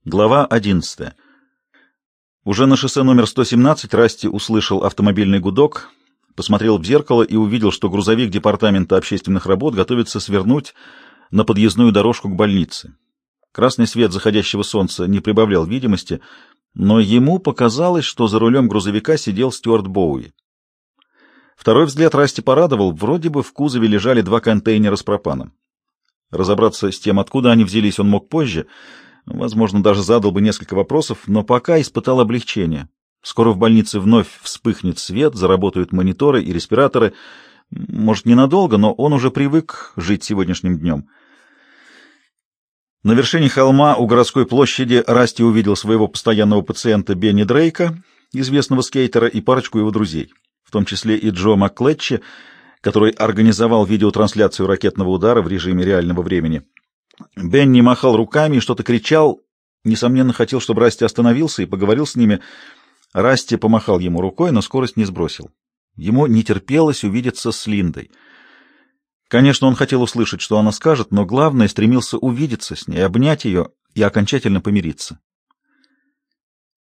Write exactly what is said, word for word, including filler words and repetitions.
Глава одиннадцатая. Уже на шоссе номер сто семнадцать Расти услышал автомобильный гудок, посмотрел в зеркало и увидел, что грузовик Департамента общественных работ готовится свернуть на подъездную дорожку к больнице. Красный свет заходящего солнца не прибавлял видимости, но ему показалось, что за рулем грузовика сидел Стюарт Боуи. Второй взгляд Расти порадовал, вроде бы в кузове лежали два контейнера с пропаном. Разобраться с тем, откуда они взялись, он мог позже. Возможно, даже задал бы несколько вопросов, но пока испытал облегчение. Скоро в больнице вновь вспыхнет свет, заработают мониторы и респираторы. Может, ненадолго, но он уже привык жить сегодняшним днем. На вершине холма у городской площади Расти увидел своего постоянного пациента Бенни Дрейка, известного скейтера, и парочку его друзей, в том числе и Джо Макклетчи, который организовал видеотрансляцию ракетного удара в режиме реального времени. Бенни махал руками и что-то кричал, несомненно, хотел, чтобы Расти остановился и поговорил с ними. Расти помахал ему рукой, но скорость не сбросил. Ему не терпелось увидеться с Линдой. Конечно, он хотел услышать, что она скажет, но главное — стремился увидеться с ней, обнять ее и окончательно помириться.